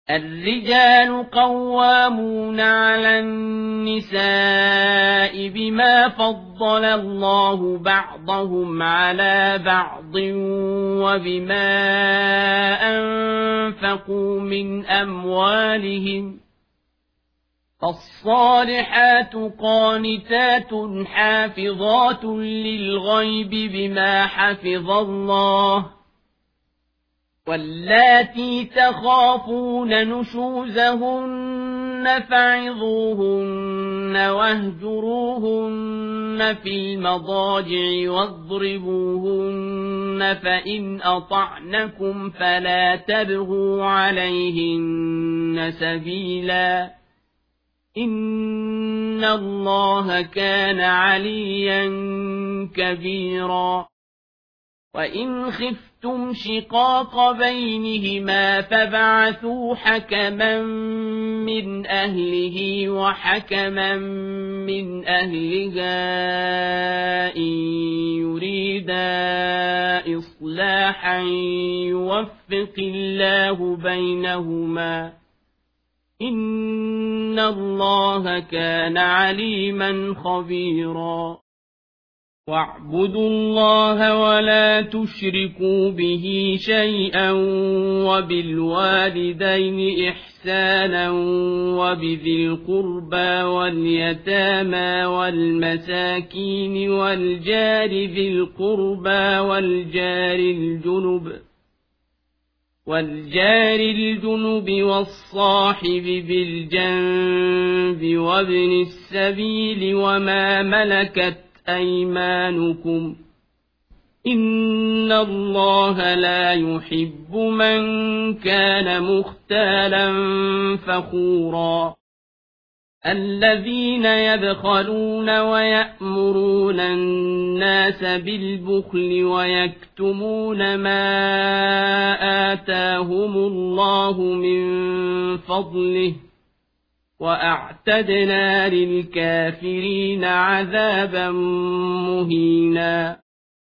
الرجال قوامون على النساء بما فضل الله بعضهم على بعض وبما أنفقوا من أموالهم فالصالحات قانتات حافظات للغيب بما حفظ الله واللاتي تخافون نشوزهن فعظوهن واهجروهن في المضاجع واضربوهن فإن أطعنكم فلا تبغوا عليهن سبيلا إن الله كان عليا كبيرا وإن خفتم شقاق بينهما فبعثوا حكما من أهله وحكما من أهلها إن يريدا إصلاحا يوفق الله بينهما إن الله كان عليما خبيرا واعبدوا الله ولا تشركوا به شيئا وبالوالدين إحسانا وبذي القربى واليتامى والمساكين والجار ذي القربى والجار الجنب والصاحب بالجنب وابن السبيل وما ملكت أيمانكم إن الله لا يحب من كان مختالا فخورا الذين يبخلون ويأمرون الناس بالبخل ويكتمون ما آتاهم الله من فضله وأعتدنا للكافرين عذابا مهينا